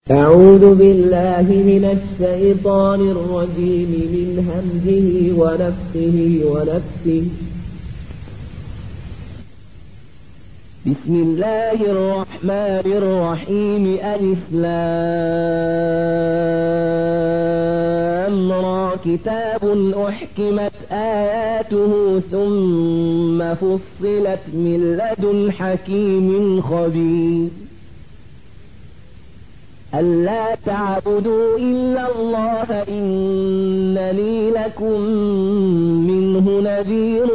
أعوذ بالله من الشيطان الرجيم من همزه ونفخه ونفثه. بسم الله الرحمن الرحيم. ألف لام را كتاب أحكمت آياته ثم فصلت من لدن حكيم خبير. ألا تعبدوا إلا الله إنني لكم منه نذير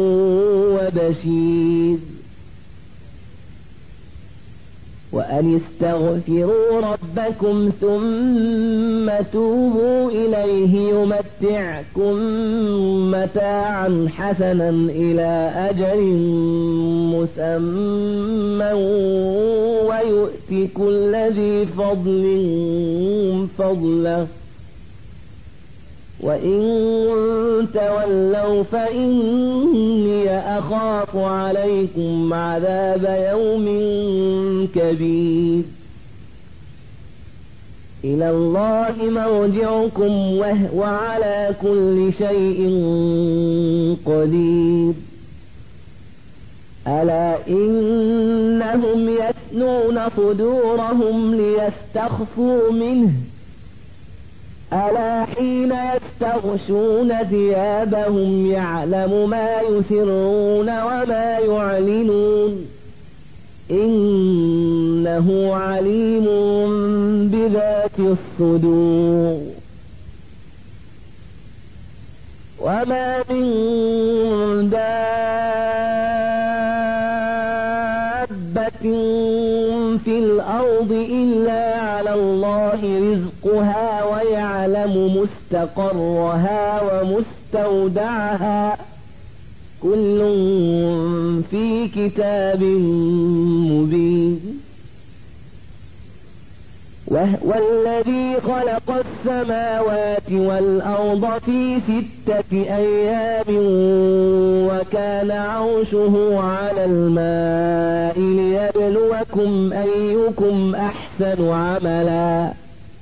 وبشير. وأن استغفروا ربكم ثم توبوا إليه يمتعكم متاعا حسنا إلى أجل مسمى ويؤتي كل ذي فضل فضله وإن تولوا فإني أخاف عليكم عذاب يوم كبير. إلى الله مرجعكم وهو على كل شيء قدير. ألا إنهم يثنون صدورهم ليستخفوا منه ألا حين يستغشون ثيابهم يعلم ما يسرون وما يعلنون إنه عليم بذات الصدور. وما من دابة في الأرض إلا على الله رزقها ويعلم مستقرها ومستودعها كل في كتاب مبين. وهو الذي خلق السماوات والأرض في 6 أيام وكان عرشه على الماء ليبلوكم أيكم أحسن عملا.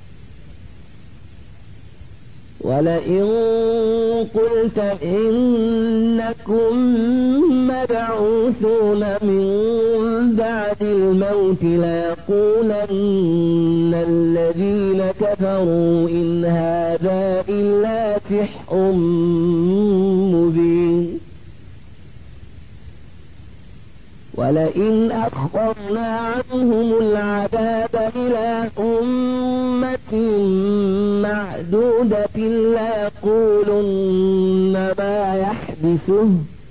ولئن قلت إنكم مبعوثون من بعد الموت ليقولن الذين كفروا إن هذا إلا سحر مبين. ولئن أخرنا عنهم العذاب إلى أمة معدودة ليقولن ما يحبسه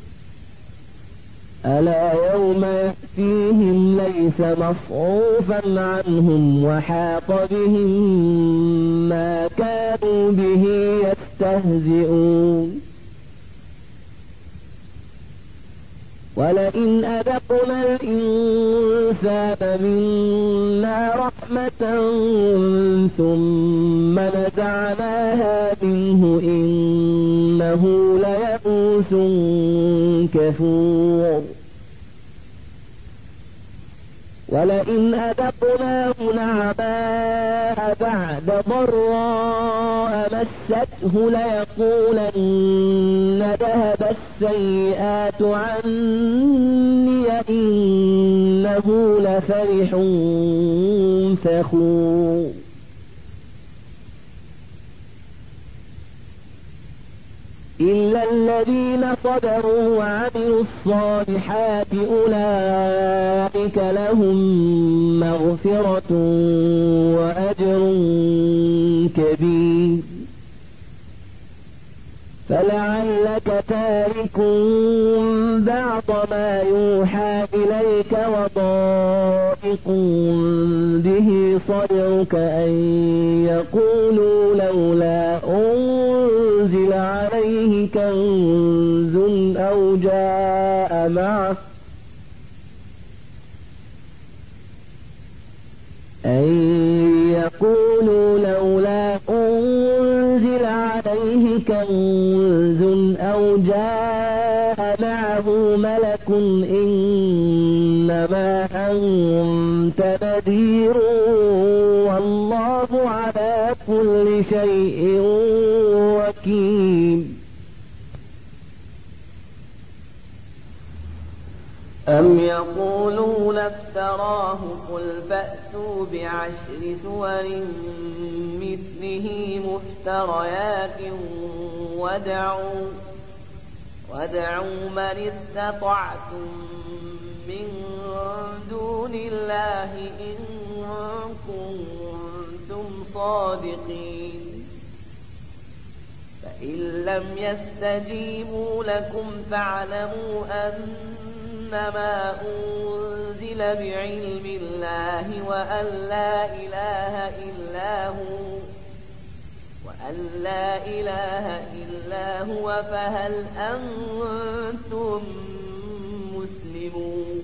ألا يوم يأتيهم ليس مصروفا عنهم وحاق بهم ما كانوا به يستهزئون. ولئن أذقنا الإنسان منا رحمة ثم نزعناها منه إنه ليئوس كفور. ولئن أذقناه نعماء بعد ضراء مسته ليقولن ذهب السيئات عني إنه لفرح فخور. إلا الذين صبروا وعملوا الصالحات أولئك لهم مغفرة وأجر كبير. فلعلك تارك بعض ما يوحى إليك وضائق به صدرك أن يقولوا لولا أنزل عليه كنز أو جاء معه ملك إنما أنت نذير والله والله على كل شيء وكيل. أم يقولون افتراه قل فأتوا بعشر سور مثله مفتريات وادعوا من استطعتم من دون الله إن كنتم صادقين. فإن لم يستجيبوا لكم فاعلموا أنما أنزل بعلم الله وأن لا إله إلا هو فهل أنتم مسلمون.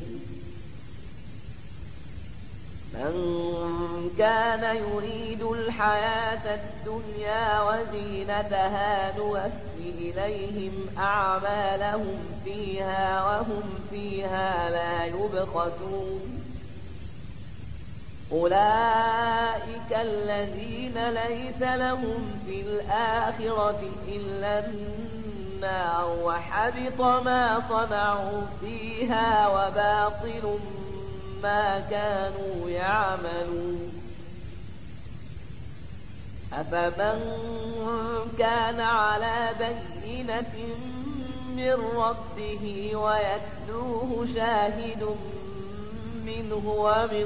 من كان يريد الحياة الدنيا وزينتها نوفي إليهم أعمالهم فيها وهم فيها لا يبخسون. أولئك الذين ليس لهم في الآخرة إلا النار وحبط ما صنعوا فيها وباطل ما كانوا يعملون. أفمن كان على بينة من ربه ويتلوه شاهد منه ومن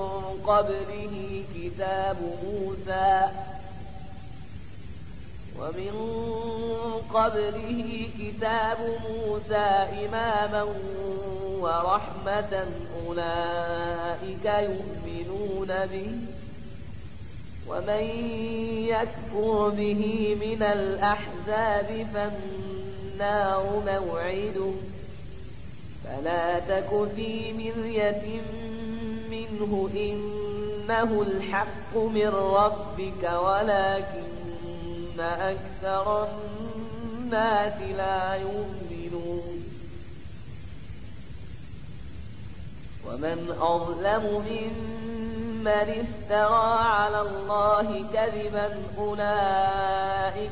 قبله كتاب موسى إماما ورحمة أولئك يؤمنون به. ومن يكفر به من الأحزاب فالنار موعده فلا تك في مرية منه إنه الحق من ربك ولكن أكثر الناس لا يؤمنون. ومن أظلم ممن افترى على الله كذبا أولئك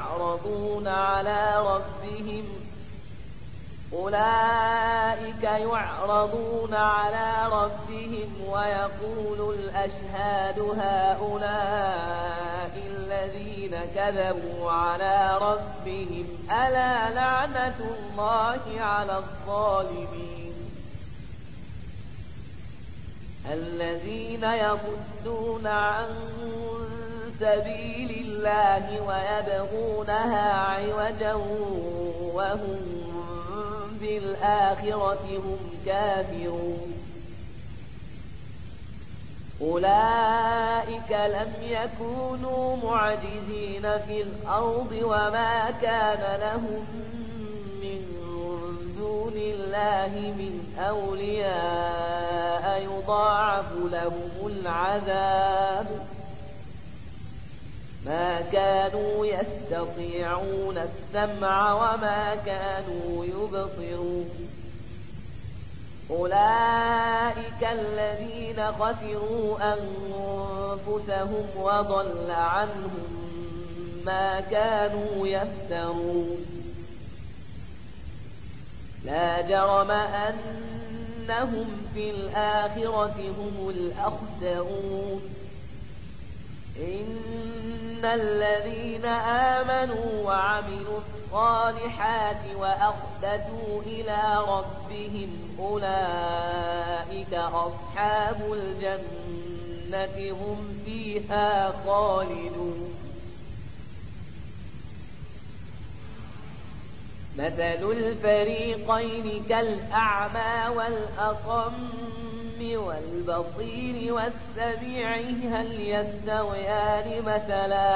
يعرضون على ربهم ويقول الأشهاد هؤلاء الذين كذبوا على ربهم ألا لعنة الله على الظالمين. الذين يصدون عن سبيل الله ويبغونها عوجا وهم بالآخرة هم كافرون. أولئك لم يكونوا معجزين في الأرض وما كان لهم من دون الله من أولياء يضاعف لهم العذاب ما كانوا يستطيعون السمع وما كانوا يبصرون. أولئك الذين خسروا أنفسهم وضل عنهم ما كانوا يفترون. لا جرم أنهم في الآخرة هم الأخسرون. إن الذين آمنوا وعملوا الصالحات وأخبتوا إلى ربهم أولئك أصحاب الجنة هم فيها خالدون. مثل الفريقين كالأعمى والأصم والبصير والسميع هل يستويان مثلا.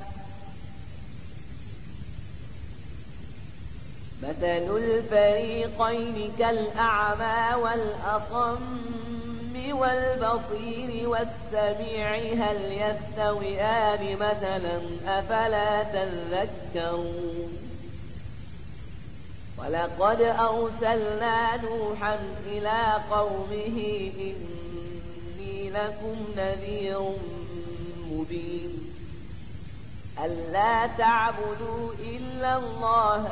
مثل الفريقين كالأعمى والأصم والبصير والسميع هل يستويان مثلا أفلا تذكرون. ولقد أرسلنا نوحا إلى قومه إني لكم نذير مبين ألا تعبدوا إلا الله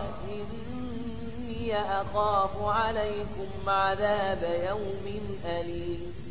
إني أخاف عليكم عذاب يوم أليم